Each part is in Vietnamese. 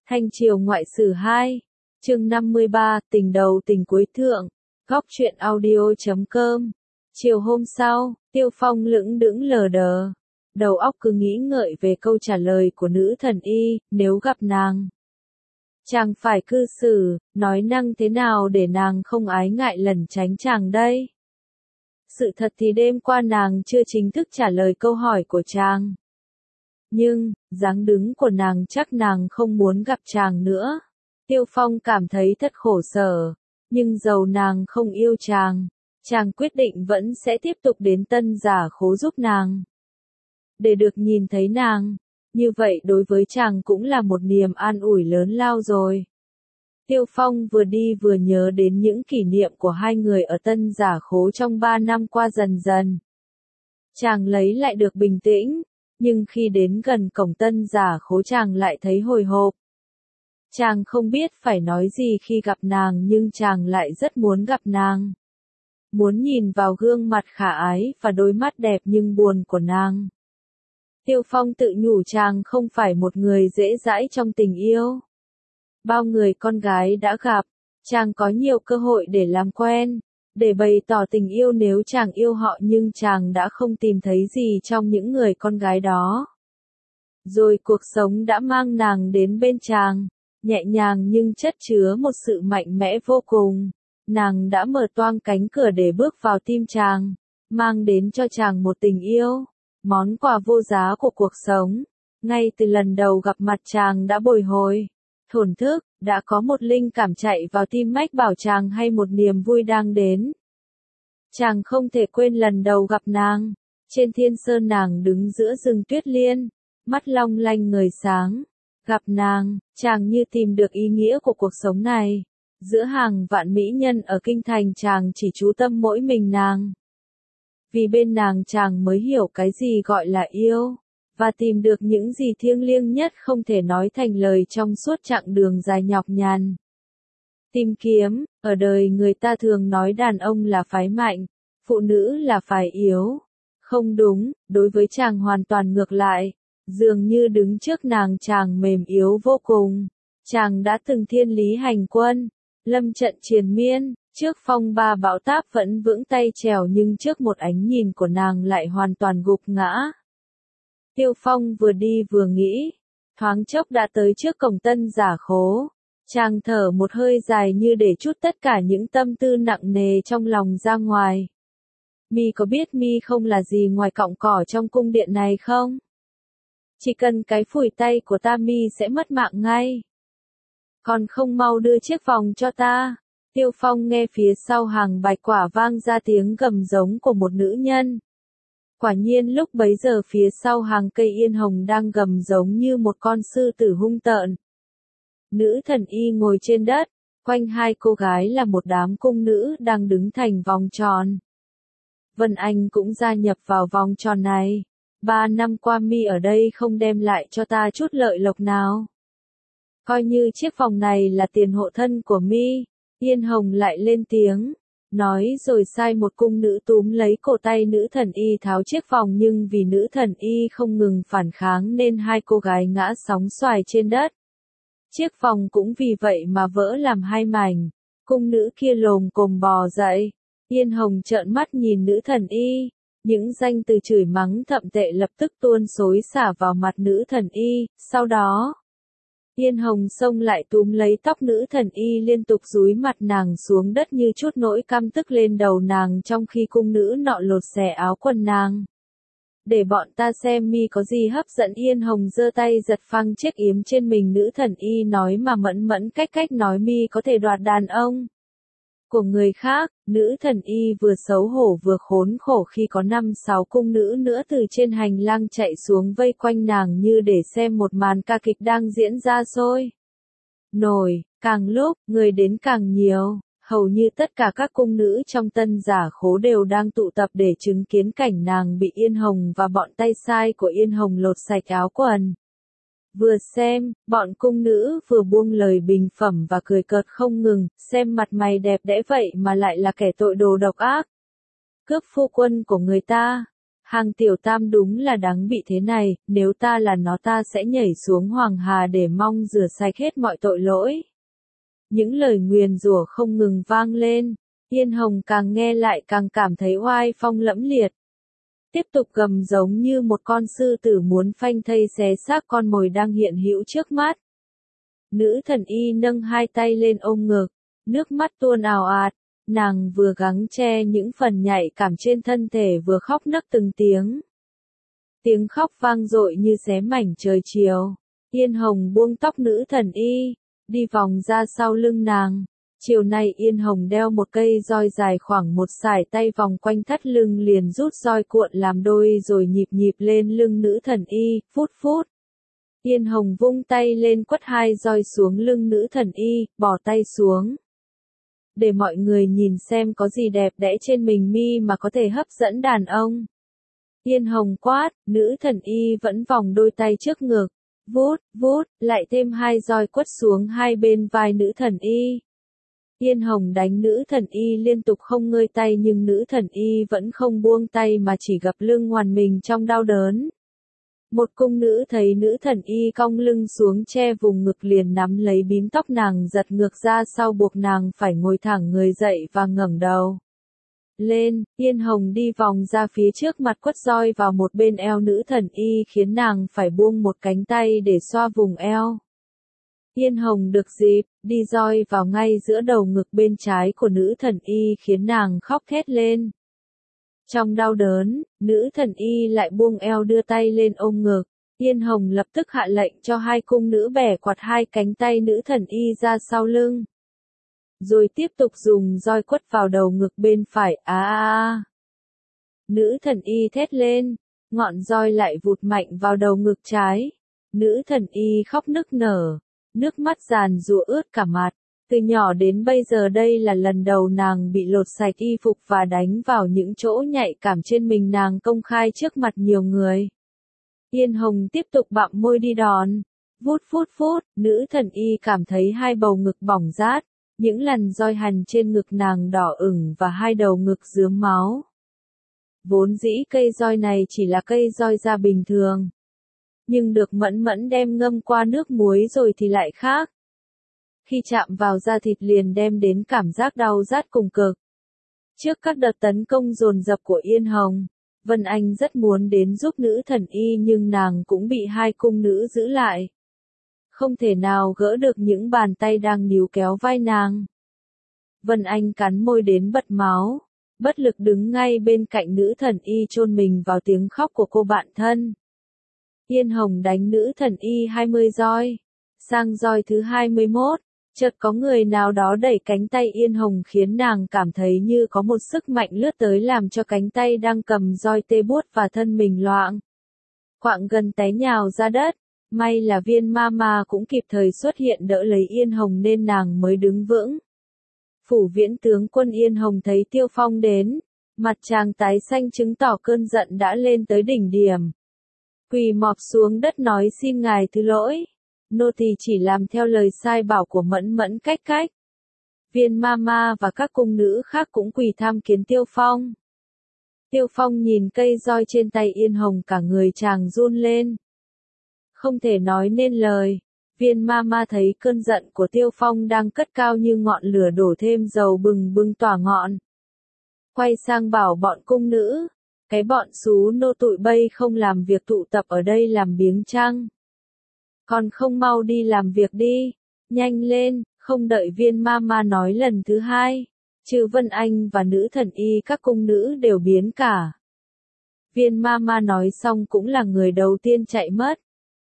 Thanh Triều Ngoại Sử 2, chương 53, tình đầu tình cuối thượng, góc truyện audio.com. Chiều hôm sau, Tiêu Phong lững đững lờ đờ, đầu óc cứ nghĩ ngợi về câu trả lời của nữ thần y, nếu gặp nàng. Chàng phải cư xử, nói năng thế nào để nàng không ái ngại lẩn tránh chàng đây? Sự thật thì đêm qua nàng chưa chính thức trả lời câu hỏi của chàng. Nhưng, dáng đứng của nàng chắc nàng không muốn gặp chàng nữa. Tiêu Phong cảm thấy thật khổ sở, nhưng dầu nàng không yêu chàng, chàng quyết định vẫn sẽ tiếp tục đến Tân Giả Khố giúp nàng. Để được nhìn thấy nàng, như vậy đối với chàng cũng là một niềm an ủi lớn lao rồi. Tiêu Phong vừa đi vừa nhớ đến những kỷ niệm của hai người ở Tân Giả Khố trong 3 năm qua dần dần. Chàng lấy lại được bình tĩnh, nhưng khi đến gần cổng Tân Giả Khố chàng lại thấy hồi hộp. Chàng không biết phải nói gì khi gặp nàng nhưng chàng lại rất muốn gặp nàng. Muốn nhìn vào gương mặt khả ái và đôi mắt đẹp nhưng buồn của nàng. Tiêu Phong tự nhủ chàng không phải một người dễ dãi trong tình yêu. Bao người con gái đã gặp, chàng có nhiều cơ hội để làm quen, để bày tỏ tình yêu nếu chàng yêu họ nhưng chàng đã không tìm thấy gì trong những người con gái đó. Rồi cuộc sống đã mang nàng đến bên chàng, nhẹ nhàng nhưng chất chứa một sự mạnh mẽ vô cùng. Nàng đã mở toang cánh cửa để bước vào tim chàng, mang đến cho chàng một tình yêu, món quà vô giá của cuộc sống. Ngay từ lần đầu gặp mặt chàng đã bồi hồi, thổn thức, đã có một linh cảm chạy vào tim mách bảo chàng hay một niềm vui đang đến. Chàng không thể quên lần đầu gặp nàng, trên thiên sơn nàng đứng giữa rừng tuyết liên, mắt long lanh ngời sáng. Gặp nàng, chàng như tìm được ý nghĩa của cuộc sống này. Giữa hàng vạn mỹ nhân ở kinh thành chàng chỉ chú tâm mỗi mình nàng. Vì bên nàng chàng mới hiểu cái gì gọi là yêu, và tìm được những gì thiêng liêng nhất không thể nói thành lời trong suốt chặng đường dài nhọc nhằn. Tìm kiếm, ở đời người ta thường nói đàn ông là phái mạnh, phụ nữ là phái yếu. Không đúng, đối với chàng hoàn toàn ngược lại. Dường như đứng trước nàng chàng mềm yếu vô cùng. Chàng đã từng thiên lý hành quân, lâm trận triền miên, trước phong ba bão táp vẫn vững tay trèo nhưng trước một ánh nhìn của nàng lại hoàn toàn gục ngã. Tiêu Phong vừa đi vừa nghĩ, thoáng chốc đã tới trước cổng Tân Giả Khố. Chàng thở một hơi dài như để trút tất cả những tâm tư nặng nề trong lòng ra ngoài. Mi có biết mi không là gì ngoài cọng cỏ trong cung điện này không? Chỉ cần cái phủi tay của ta mi sẽ mất mạng ngay. Còn không mau đưa chiếc vòng cho ta. Tiêu Phong nghe phía sau hàng bạch quả vang ra tiếng gầm giống của một nữ nhân. Quả nhiên lúc bấy giờ phía sau hàng cây yên hồng đang gầm giống như một con sư tử hung tợn. Nữ thần y ngồi trên đất, quanh hai cô gái là một đám cung nữ đang đứng thành vòng tròn. Vân Anh cũng gia nhập vào vòng tròn này. 3 năm qua mi ở đây không đem lại cho ta chút lợi lộc nào. Coi như chiếc vòng này là tiền hộ thân của mi. Yên Hồng lại lên tiếng, nói rồi sai một cung nữ túm lấy cổ tay nữ thần y tháo chiếc vòng nhưng vì nữ thần y không ngừng phản kháng nên hai cô gái ngã sóng xoài trên đất. Chiếc vòng cũng vì vậy mà vỡ làm hai mảnh, cung nữ kia lồm cồm bò dậy. Yên Hồng trợn mắt nhìn nữ thần y. Những danh từ chửi mắng thậm tệ lập tức tuôn xối xả vào mặt nữ thần y, sau đó, Yên Hồng xông lại túm lấy tóc nữ thần y liên tục dúi mặt nàng xuống đất như chút nỗi căm tức lên đầu nàng trong khi cung nữ nọ lột xẻ áo quần nàng. Để bọn ta xem mi có gì hấp dẫn. Yên Hồng giơ tay giật phăng chiếc yếm trên mình nữ thần y nói mà mẫn mẫn cách nói mi có thể đoạt đàn ông của người khác. Nữ thần y vừa xấu hổ vừa khốn khổ khi có 5-6 cung nữ nữa từ trên hành lang chạy xuống vây quanh nàng như để xem một màn ca kịch đang diễn ra sôi nổi. Càng lúc, người đến càng nhiều, hầu như tất cả các cung nữ trong Tân Giả Khố đều đang tụ tập để chứng kiến cảnh nàng bị Yên Hồng và bọn tay sai của Yên Hồng lột sạch áo quần. Vừa xem, bọn cung nữ vừa buông lời bình phẩm và cười cợt không ngừng, xem mặt mày đẹp đẽ vậy mà lại là kẻ tội đồ độc ác. Cướp phu quân của người ta, Hàng tiểu tam đúng là đáng bị thế này, nếu ta là nó ta sẽ nhảy xuống Hoàng Hà để mong rửa sạch hết mọi tội lỗi. Những lời nguyền rủa không ngừng vang lên, Yên Hồng càng nghe lại càng cảm thấy oai phong lẫm liệt. Tiếp tục gầm giống như một con sư tử muốn phanh thây xé xác con mồi đang hiện hữu trước mắt. Nữ thần y nâng hai tay lên ôm ngực, nước mắt tuôn ào ạt, nàng vừa gắng che những phần nhạy cảm trên thân thể vừa khóc nấc từng tiếng. Tiếng khóc vang dội như xé mảnh trời chiều. Yên Hồng buông tóc nữ thần y, đi vòng ra sau lưng nàng. Chiều nay Yên Hồng đeo một cây roi dài khoảng một sải tay vòng quanh thắt lưng liền rút roi cuộn làm đôi rồi nhịp nhịp lên lưng nữ thần y, phút phút. Yên Hồng vung tay lên quất hai roi xuống lưng nữ thần y, bỏ tay xuống. Để mọi người nhìn xem có gì đẹp đẽ trên mình mi mà có thể hấp dẫn đàn ông. Yên Hồng quát, nữ thần y vẫn vòng đôi tay trước ngực, vút, vút, lại thêm hai roi quất xuống hai bên vai nữ thần y. Yên Hồng đánh nữ thần y liên tục không ngơi tay nhưng nữ thần y vẫn không buông tay mà chỉ gập lưng ngoằn mình trong đau đớn. Một cung nữ thấy nữ thần y cong lưng xuống che vùng ngực liền nắm lấy bím tóc nàng giật ngược ra sau buộc nàng phải ngồi thẳng người dậy và ngẩng đầu lên. Yên Hồng đi vòng ra phía trước mặt quất roi vào một bên eo nữ thần y khiến nàng phải buông một cánh tay để xoa vùng eo. Yên Hồng được dịp, đi roi vào ngay giữa đầu ngực bên trái của nữ thần y khiến nàng khóc thét lên. Trong đau đớn, nữ thần y lại buông eo đưa tay lên ôm ngực. Yên Hồng lập tức hạ lệnh cho hai cung nữ bẻ quạt hai cánh tay nữ thần y ra sau lưng. Rồi tiếp tục dùng roi quất vào đầu ngực bên phải. Nữ thần y thét lên, ngọn roi lại vụt mạnh vào đầu ngực trái. Nữ thần y khóc nức nở, nước mắt giàn giụa ướt cả mặt. Từ nhỏ đến bây giờ đây là lần đầu nàng bị lột sạch y phục và đánh vào những chỗ nhạy cảm trên mình nàng công khai trước mặt nhiều người. Yên Hồng tiếp tục bặm môi đi đòn. Vút phút phút, nữ thần y cảm thấy hai bầu ngực bỏng rát, những lần roi hành trên ngực nàng đỏ ửng và hai đầu ngực rướm máu. Vốn dĩ cây roi này chỉ là cây roi da bình thường. Nhưng được Mẫn Mẫn đem ngâm qua nước muối rồi thì lại khác. Khi chạm vào da thịt liền đem đến cảm giác đau rát cùng cực. Trước các đợt tấn công dồn dập của Yên Hồng, Vân Anh rất muốn đến giúp nữ thần y nhưng nàng cũng bị hai cung nữ giữ lại. Không thể nào gỡ được những bàn tay đang níu kéo vai nàng. Vân Anh cắn môi đến bật máu, bất lực đứng ngay bên cạnh nữ thần y chôn mình vào tiếng khóc của cô bạn thân. Yên Hồng đánh nữ thần y 20 roi. Sang roi thứ 21, chợt có người nào đó đẩy cánh tay Yên Hồng khiến nàng cảm thấy như có một sức mạnh lướt tới làm cho cánh tay đang cầm roi tê buốt và thân mình loạng. Quạng gần té nhào ra đất. May là Viên Mama cũng kịp thời xuất hiện đỡ lấy Yên Hồng nên nàng mới đứng vững. Phủ Viễn tướng quân Yên Hồng thấy Tiêu Phong đến, mặt chàng tái xanh chứng tỏ cơn giận đã lên tới đỉnh điểm. Quỳ mọp xuống đất nói xin ngài thứ lỗi. Nô tỳ chỉ làm theo lời sai bảo của Mẫn Mẫn cách cách. Viên Mama và các cung nữ khác cũng quỳ tham kiến Tiêu Phong. Tiêu Phong nhìn cây roi trên tay Yên Hồng cả người chàng run lên. Không thể nói nên lời. Viên Mama thấy cơn giận của Tiêu Phong đang cất cao như ngọn lửa đổ thêm dầu bừng bừng tỏa ngọn. Quay sang bảo bọn cung nữ, cái bọn xú nô tụi bây không làm việc tụ tập ở đây làm biếng chăng? Còn không mau đi làm việc đi, nhanh lên, không đợi Viên Mama nói lần thứ hai. Trừ Vân Anh và nữ thần y các cung nữ đều biến cả. Viên Mama nói xong cũng là người đầu tiên chạy mất.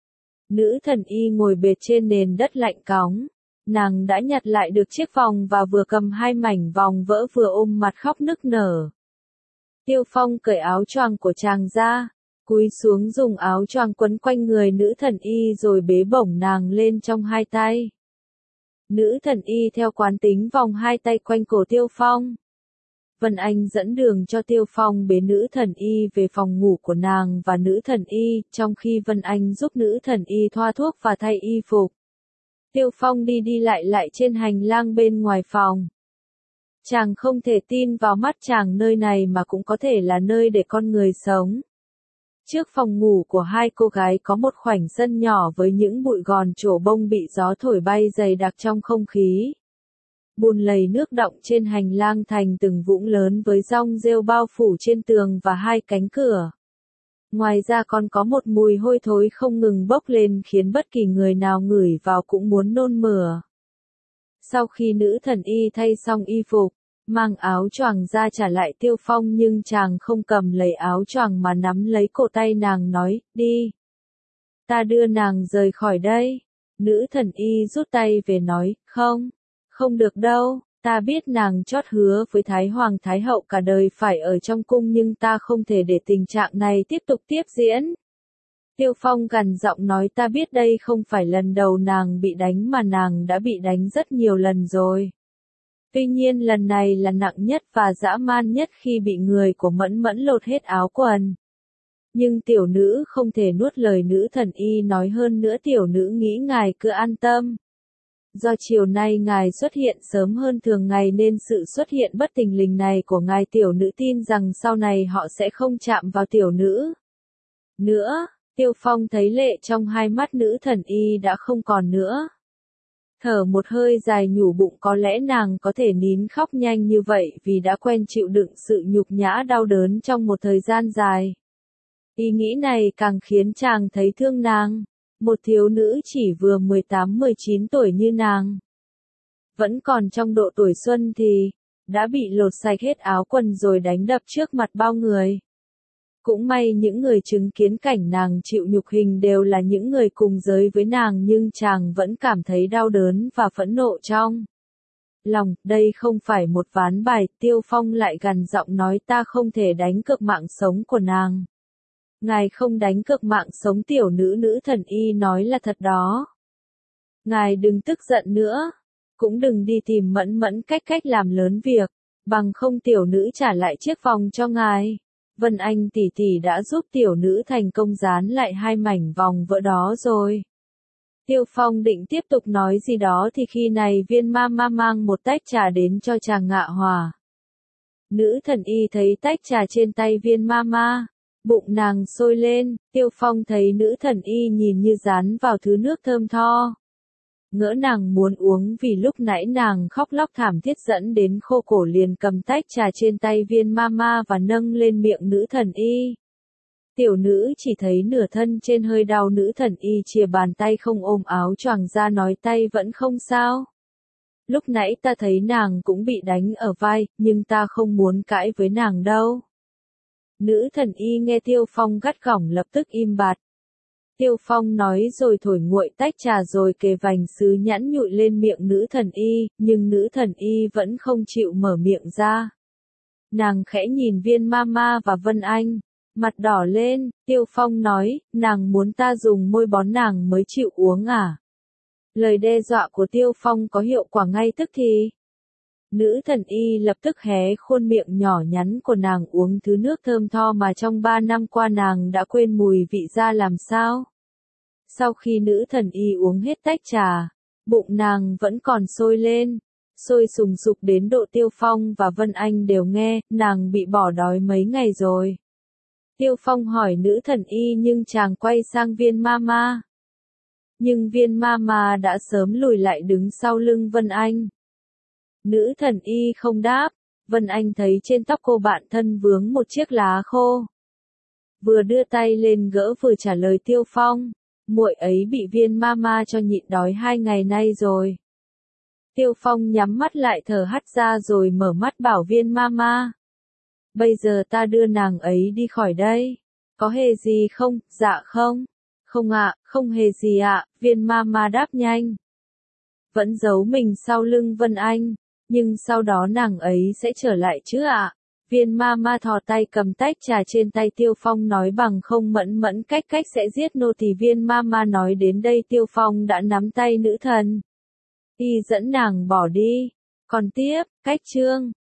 Nữ thần y ngồi bệt trên nền đất lạnh cóng. Nàng đã nhặt lại được chiếc vòng và vừa cầm hai mảnh vòng vỡ vừa ôm mặt khóc nức nở. Tiêu Phong cởi áo choàng của chàng ra, cúi xuống dùng áo choàng quấn quanh người nữ thần y rồi bế bổng nàng lên trong hai tay. Nữ thần y theo quán tính vòng hai tay quanh cổ Tiêu Phong. Vân Anh dẫn đường cho Tiêu Phong bế nữ thần y về phòng ngủ của nàng và nữ thần y, trong khi Vân Anh giúp nữ thần y thoa thuốc và thay y phục. Tiêu Phong đi đi lại trên hành lang bên ngoài phòng. Chàng không thể tin vào mắt chàng nơi này mà cũng có thể là nơi để con người sống. Trước phòng ngủ của hai cô gái có một khoảnh sân nhỏ với những bụi gòn trổ bông bị gió thổi bay dày đặc trong không khí. Bùn lầy nước đọng trên hành lang thành từng vũng lớn với rong rêu bao phủ trên tường và hai cánh cửa. Ngoài ra còn có một mùi hôi thối không ngừng bốc lên khiến bất kỳ người nào ngửi vào cũng muốn nôn mửa. Sau khi nữ thần y thay xong y phục, mang áo choàng ra trả lại Tiêu Phong nhưng chàng không cầm lấy áo choàng mà nắm lấy cổ tay nàng nói, đi. Ta đưa nàng rời khỏi đây. Nữ thần y rút tay về nói, không được đâu, ta biết nàng chót hứa với Thái Hoàng Thái Hậu cả đời phải ở trong cung nhưng ta không thể để tình trạng này tiếp tục tiếp diễn. Tiêu Phong gằn giọng nói ta biết đây không phải lần đầu nàng bị đánh mà nàng đã bị đánh rất nhiều lần rồi. Tuy nhiên lần này là nặng nhất và dã man nhất khi bị người của Mẫn Mẫn lột hết áo quần. Nhưng tiểu nữ không thể nuốt lời nữ thần y nói hơn nữa tiểu nữ nghĩ ngài cứ an tâm. Do chiều nay ngài xuất hiện sớm hơn thường ngày nên sự xuất hiện bất thình lình này của ngài tiểu nữ tin rằng sau này họ sẽ không chạm vào tiểu nữ. Nữa, Tiêu Phong thấy lệ trong hai mắt nữ thần y đã không còn nữa. Thở một hơi dài nhủ bụng có lẽ nàng có thể nín khóc nhanh như vậy vì đã quen chịu đựng sự nhục nhã đau đớn trong một thời gian dài. Ý nghĩ này càng khiến chàng thấy thương nàng, một thiếu nữ chỉ vừa 18-19 tuổi như nàng. Vẫn còn trong độ tuổi xuân thì, đã bị lột sạch hết áo quần rồi đánh đập trước mặt bao người. Cũng may những người chứng kiến cảnh nàng chịu nhục hình đều là những người cùng giới với nàng nhưng chàng vẫn cảm thấy đau đớn và phẫn nộ trong lòng. Đây không phải một ván bài, Tiêu Phong lại gằn giọng nói ta không thể đánh cược mạng sống của nàng. Ngài không đánh cược mạng sống tiểu nữ nữ thần y nói là thật đó. Ngài đừng tức giận nữa, cũng đừng đi tìm Mẫn Mẫn cách làm lớn việc, bằng không tiểu nữ trả lại chiếc vòng cho ngài. Vân Anh tỷ tỷ đã giúp tiểu nữ thành công dán lại hai mảnh vòng vỡ đó rồi. Tiêu Phong định tiếp tục nói gì đó thì khi này Viên Mama mang một tách trà đến cho chàng ngạ hòa. Nữ thần y thấy tách trà trên tay Viên Mama, bụng nàng sôi lên, Tiêu Phong thấy nữ thần y nhìn như dán vào thứ nước thơm tho. Ngỡ nàng muốn uống vì lúc nãy nàng khóc lóc thảm thiết dẫn đến khô cổ liền cầm tách trà trên tay Viên Mama và nâng lên miệng nữ thần y. Tiểu nữ chỉ thấy nửa thân trên hơi đau nữ thần y chìa bàn tay không ôm áo choàng ra nói tay vẫn không sao. Lúc nãy ta thấy nàng cũng bị đánh ở vai, nhưng ta không muốn cãi với nàng đâu. Nữ thần y nghe Tiêu Phong gắt gỏng lập tức im bặt. Tiêu Phong nói rồi thổi nguội tách trà rồi kề vành sứ nhãn nhụi lên miệng nữ thần y, nhưng nữ thần y vẫn không chịu mở miệng ra. Nàng khẽ nhìn Viên Mama và Vân Anh, mặt đỏ lên, Tiêu Phong nói, nàng muốn ta dùng môi bón nàng mới chịu uống à? Lời đe dọa của Tiêu Phong có hiệu quả ngay tức thì. Nữ thần y lập tức hé khuôn miệng nhỏ nhắn của nàng uống thứ nước thơm tho mà trong 3 năm qua nàng đã quên mùi vị ra làm sao. Sau khi nữ thần y uống hết tách trà, bụng nàng vẫn còn sôi lên, sôi sùng sục đến độ Tiêu Phong và Vân Anh đều nghe, nàng bị bỏ đói mấy ngày rồi. Tiêu Phong hỏi nữ thần y nhưng chàng quay sang Viên Mama. Nhưng Viên Mama đã sớm lùi lại đứng sau lưng Vân Anh. Nữ thần y không đáp, Vân Anh thấy trên tóc cô bạn thân vướng một chiếc lá khô. Vừa đưa tay lên gỡ vừa trả lời Tiêu Phong, muội ấy bị Viên Mama cho nhịn đói 2 ngày nay rồi. Tiêu Phong nhắm mắt lại thở hắt ra rồi mở mắt bảo Viên Mama. Bây giờ ta đưa nàng ấy đi khỏi đây. Có hề gì không? Dạ không. Không ạ, không hề gì ạ, Viên Mama đáp nhanh. Vẫn giấu mình sau lưng Vân Anh, nhưng sau đó nàng ấy sẽ trở lại chứ ạ. Viên Mama thò tay cầm tách trà trên tay Tiêu Phong nói bằng không Mẫn Mẫn cách sẽ giết nô thì Viên Mama nói đến đây Tiêu Phong đã nắm tay nữ thần y dẫn nàng bỏ đi. Còn tiếp, cách chương